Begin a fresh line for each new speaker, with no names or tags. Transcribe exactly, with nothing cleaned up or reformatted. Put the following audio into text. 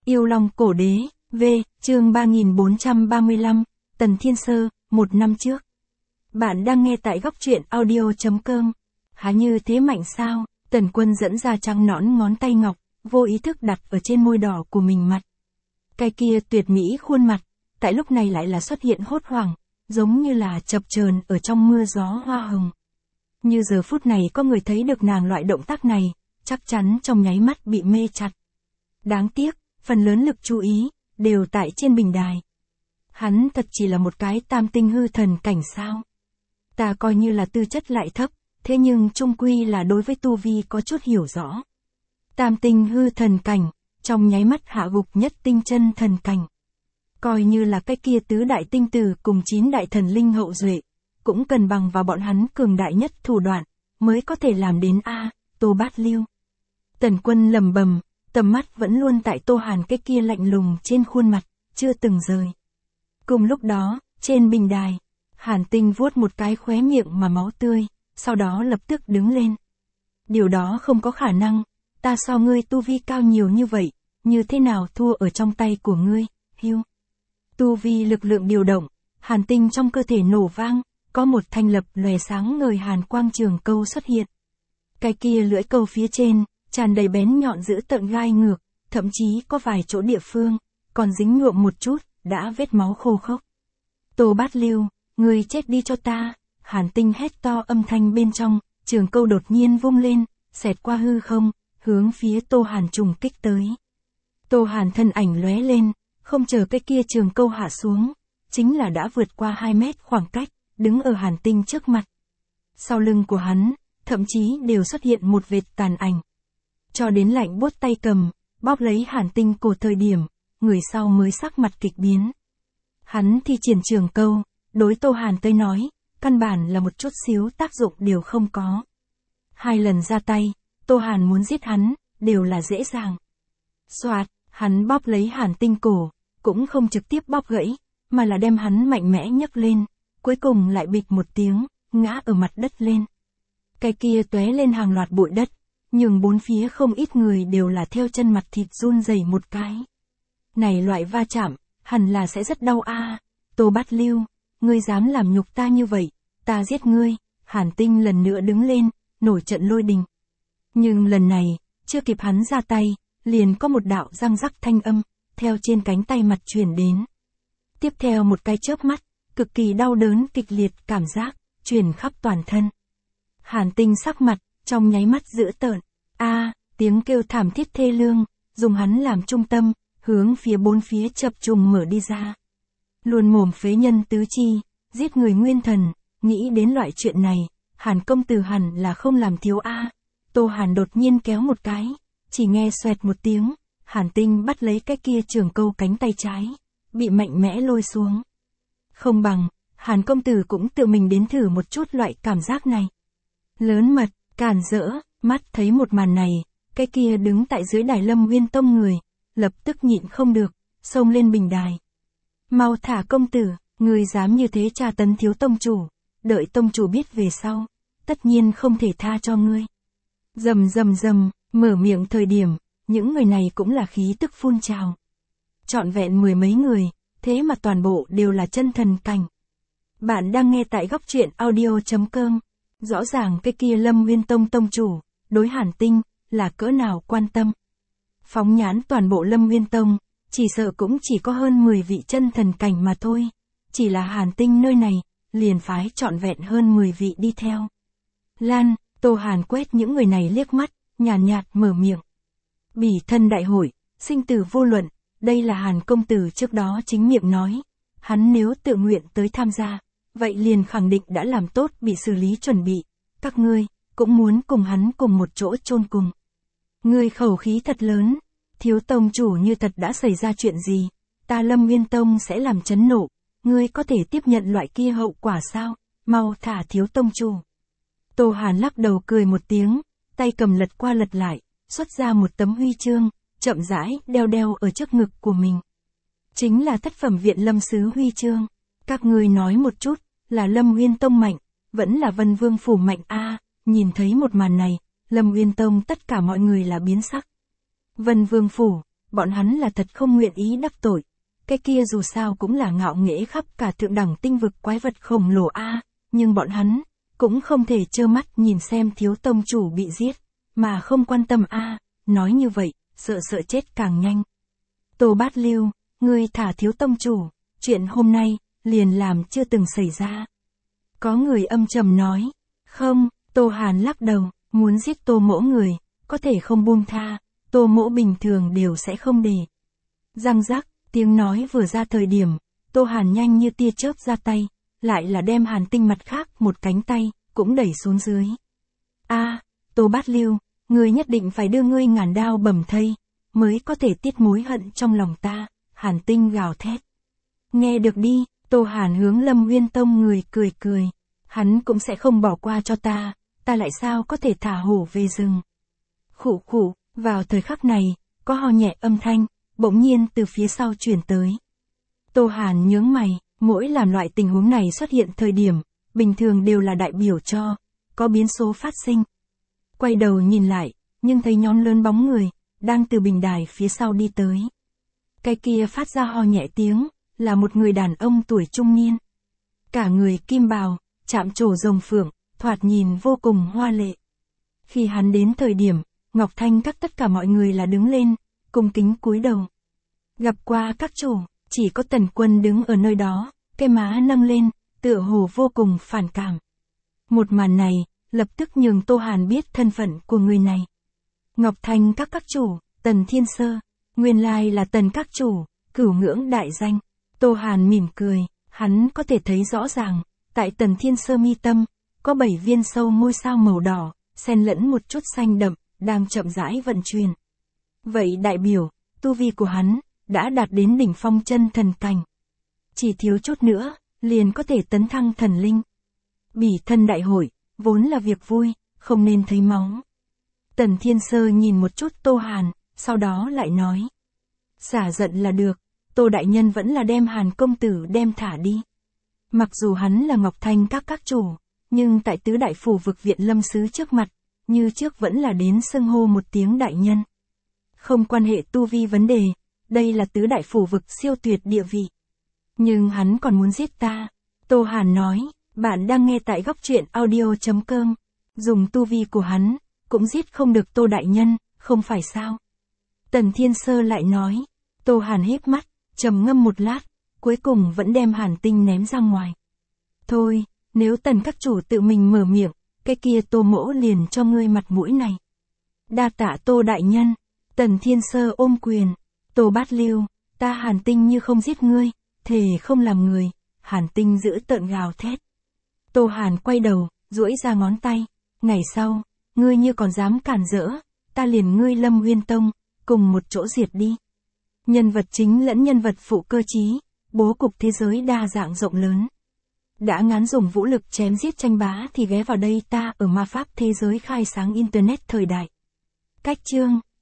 Yêu Long Cổ Đế, V, chương ba nghìn bốn trăm ba mươi lăm, Tần Thiên Sơ, một năm trước. Bạn đang nghe tại góc truyện audio chấm com. Há như thế mạnh sao? Tần Quân dẫn ra trắng nõn ngón tay ngọc, vô ý thức đặt ở trên môi đỏ của mình mặt. Cái kia tuyệt mỹ khuôn mặt, tại lúc này lại là xuất hiện hốt hoảng, giống như là chập chờn ở trong mưa gió hoa hồng. Như giờ phút này có người thấy được nàng loại động tác này, chắc chắn trong nháy mắt bị mê chặt. Đáng tiếc, phần lớn lực chú ý, đều tại trên bình đài. Hắn thật chỉ là một cái tam tinh hư thần cảnh sao. Ta coi như là tư chất lại thấp, thế nhưng chung quy là đối với tu vi có chút hiểu rõ. Tam tinh hư thần cảnh, trong nháy mắt hạ gục nhất tinh chân thần cảnh. Coi như là cái kia tứ đại tinh tử cùng chín đại thần linh hậu duệ, cũng cần bằng vào bọn hắn cường đại nhất thủ đoạn, mới có thể làm đến A, Tô Bát Lưu. Tần Quân lầm bầm, tầm mắt vẫn luôn tại Tô Hàn cái kia lạnh lùng trên khuôn mặt, chưa từng rời. Cùng lúc đó, trên bình đài, Hàn Tinh vuốt một cái khóe miệng mà máu tươi, sau đó lập tức đứng lên. Điều đó không có khả năng, ta so ngươi tu vi cao nhiều như vậy, như thế nào thua ở trong tay của ngươi, hiu. Tu vi lực lượng điều động, Hàn Tinh trong cơ thể nổ vang, có một thanh lập lòe sáng ngời hàn quang trường câu xuất hiện. Cái kia lưỡi câu phía trên, tràn đầy bén nhọn giữ tợn gai ngược, thậm chí có vài chỗ địa phương, còn dính nhuộm một chút, đã vết máu khô khốc. Tô Bát Lưu, ngươi chết đi cho ta, Hàn Tinh hét to âm thanh bên trong, trường câu đột nhiên vung lên, xẹt qua hư không, hướng phía Tô Hàn trùng kích tới. Tô Hàn thân ảnh lóe lên, không chờ cái kia trường câu hạ xuống, chính là đã vượt qua hai mét khoảng cách, đứng ở Hàn Tinh trước mặt. Sau lưng của hắn, thậm chí đều xuất hiện một vệt tàn ảnh. Cho đến lạnh buốt tay cầm, bóp lấy Hàn Tinh cổ thời điểm, người sau mới sắc mặt kịch biến. Hắn thi triển trường câu, đối Tô Hàn tới nói, căn bản là một chút xíu tác dụng đều không có. Hai lần ra tay, Tô Hàn muốn giết hắn, đều là dễ dàng. Soạt, hắn bóp lấy Hàn Tinh cổ, cũng không trực tiếp bóp gãy, mà là đem hắn mạnh mẽ nhấc lên, cuối cùng lại bịch một tiếng, ngã ở mặt đất lên. Cái kia tóe lên hàng loạt bụi đất, nhưng bốn phía không ít người đều là theo chân mặt thịt run rẩy một cái. Này loại va chạm, hẳn là sẽ rất đau a. À. Tô Bát Lưu, ngươi dám làm nhục ta như vậy, ta giết ngươi. Hàn Tinh lần nữa đứng lên, nổi trận lôi đình. Nhưng lần này, chưa kịp hắn ra tay, liền có một đạo răng rắc thanh âm, theo trên cánh tay mặt truyền đến. Tiếp theo một cái chớp mắt, cực kỳ đau đớn kịch liệt cảm giác, truyền khắp toàn thân. Hàn Tinh sắc mặt, trong nháy mắt dữ tợn, a, à, tiếng kêu thảm thiết thê lương, dùng hắn làm trung tâm, hướng phía bốn phía chập trùng mở đi ra. Luôn mồm phế nhân tứ chi, giết người nguyên thần, nghĩ đến loại chuyện này, Hàn công tử hẳn là không làm thiếu a. À. Tô Hàn đột nhiên kéo một cái, chỉ nghe xoẹt một tiếng, Hàn Tinh bắt lấy cái kia trường câu cánh tay trái, bị mạnh mẽ lôi xuống. Không bằng, Hàn công tử cũng tự mình đến thử một chút loại cảm giác này. Lớn mật, cản rỡ, mắt thấy một màn này, cái kia đứng tại dưới đài Lâm Nguyên Tông người, lập tức nhịn không được, xông lên bình đài. Mau thả công tử, người dám như thế tra tấn thiếu tông chủ, đợi tông chủ biết về sau, tất nhiên không thể tha cho ngươi. Rầm rầm rầm, mở miệng thời điểm, những người này cũng là khí tức phun trào. Trọn vẹn mười mấy người, thế mà toàn bộ đều là chân thần cảnh. Bạn đang nghe tại góc truyện audio chấm com. Rõ ràng cái kia Lâm Nguyên Tông tông chủ, đối Hàn Tinh, là cỡ nào quan tâm. Phóng nhãn toàn bộ Lâm Nguyên Tông, chỉ sợ cũng chỉ có hơn mười vị chân thần cảnh mà thôi. Chỉ là Hàn Tinh nơi này, liền phái trọn vẹn hơn mười vị đi theo. Lan, Tô Hàn quét những người này liếc mắt, nhàn nhạt, nhạt mở miệng. Bỉ thân đại hội, sinh tử vô luận, đây là Hàn công tử trước đó chính miệng nói. Hắn nếu tự nguyện tới tham gia, vậy liền khẳng định đã làm tốt bị xử lý chuẩn bị. Các ngươi, cũng muốn cùng hắn cùng một chỗ chôn cùng. Ngươi khẩu khí thật lớn, thiếu tông chủ như thật đã xảy ra chuyện gì, ta Lâm Nguyên Tông sẽ làm chấn nộ. Ngươi có thể tiếp nhận loại kia hậu quả sao, mau thả thiếu tông chủ. Tô Hàn lắc đầu cười một tiếng, tay cầm lật qua lật lại, xuất ra một tấm huy chương, chậm rãi đeo đeo ở trước ngực của mình. Chính là thất phẩm viện Lâm sứ huy chương. Các ngươi nói một chút, là Lâm Nguyên Tông mạnh, vẫn là Vân Vương phủ mạnh a. À, nhìn thấy một màn này, Lâm Nguyên Tông tất cả mọi người là biến sắc. Vân Vương phủ, bọn hắn là thật không nguyện ý đắc tội. Cái kia dù sao cũng là ngạo nghễ khắp cả thượng đẳng tinh vực quái vật khổng lồ a, nhưng bọn hắn cũng không thể trơ mắt nhìn xem thiếu tông chủ bị giết, mà không quan tâm a, nói như vậy, sợ sợ chết càng nhanh. Tô Bát Lưu, ngươi thả thiếu tông chủ, chuyện hôm nay, liền làm chưa từng xảy ra. Có người âm trầm nói, không, Tô Hàn lắc đầu, muốn giết Tô Mỗ người, có thể không buông tha, Tô Mỗ bình thường đều sẽ không để. Răng rắc, tiếng nói vừa ra thời điểm, Tô Hàn nhanh như tia chớp ra tay, lại là đem Hàn Tinh mặt khác một cánh tay, cũng đẩy xuống dưới. A, Tô Bát Lưu, ngươi nhất định phải đưa ngươi ngàn đao bầm thây, mới có thể tiết mối hận trong lòng ta, Hàn Tinh gào thét. Nghe được đi, Tô Hàn hướng Lâm Nguyên Tông người cười cười, hắn cũng sẽ không bỏ qua cho ta, ta lại sao có thể thả hổ về rừng. Khụ khụ, vào thời khắc này, có ho nhẹ âm thanh, bỗng nhiên từ phía sau truyền tới. Tô Hàn nhướng mày, mỗi làm loại tình huống này xuất hiện thời điểm, bình thường đều là đại biểu cho, có biến số phát sinh. Quay đầu nhìn lại, nhưng thấy nhóm lớn bóng người, đang từ bình đài phía sau đi tới. Cái kia phát ra ho nhẹ tiếng, là một người đàn ông tuổi trung niên. Cả người kim bào, chạm trổ rồng phượng, thoạt nhìn vô cùng hoa lệ. Khi hắn đến thời điểm, Ngọc Thanh các tất cả mọi người là đứng lên, cung kính cúi đầu. Gặp qua các chủ, chỉ có Tần Quân đứng ở nơi đó, cái má nâng lên, tựa hồ vô cùng phản cảm. Một màn này, lập tức nhường Tô Hàn biết thân phận của người này. Ngọc Thanh các các chủ, Tần Thiên Sơ, nguyên lai là Tần các chủ, cửu ngưỡng đại danh. Tô Hàn mỉm cười, hắn có thể thấy rõ ràng, tại Tần Thiên Sơ mi tâm, có bảy viên sâu ngôi sao màu đỏ, xen lẫn một chút xanh đậm, đang chậm rãi vận chuyển. Vậy đại biểu, tu vi của hắn, đã đạt đến đỉnh phong chân thần cảnh. Chỉ thiếu chút nữa, liền có thể tấn thăng thần linh. Bỉ thân đại hội, vốn là việc vui, không nên thấy máu. Tần Thiên Sơ nhìn một chút Tô Hàn, sau đó lại nói. Xả giận là được, Tô đại nhân vẫn là đem Hàn công tử đem thả đi. Mặc dù hắn là Ngọc Thanh các các chủ, nhưng tại tứ đại phủ vực viện lâm sứ trước mặt, như trước vẫn là đến xưng hô một tiếng đại nhân. Không quan hệ tu vi vấn đề, đây là tứ đại phủ vực siêu tuyệt địa vị. Nhưng hắn còn muốn giết ta. Tô Hàn nói, bạn đang nghe tại góc truyện audio chấm com. Dùng tu vi của hắn, cũng giết không được Tô đại nhân, không phải sao? Tần Thiên Sơ lại nói. Tô Hàn híp mắt, trầm ngâm một lát, cuối cùng vẫn đem Hàn Tinh ném ra ngoài. Thôi, nếu Tần các chủ tự mình mở miệng, cái kia Tô mỗ liền cho ngươi mặt mũi này. Đa tạ Tô đại nhân. Tần Thiên Sơ ôm quyền. Tô Bát Lưu, ta Hàn Tinh như không giết ngươi, thề không làm người. Hàn Tinh giữ tợn gào thét. Tô Hàn quay đầu, duỗi ra ngón tay. Ngày sau, ngươi như còn dám cản rỡ, ta liền ngươi Lâm Nguyên Tông, cùng một chỗ diệt đi. Nhân vật chính lẫn nhân vật phụ cơ trí, bố cục thế giới đa dạng rộng lớn. Đã ngán dùng vũ lực chém giết tranh bá thì ghé vào đây ta ở ma pháp thế giới khai sáng internet thời đại. Cách chương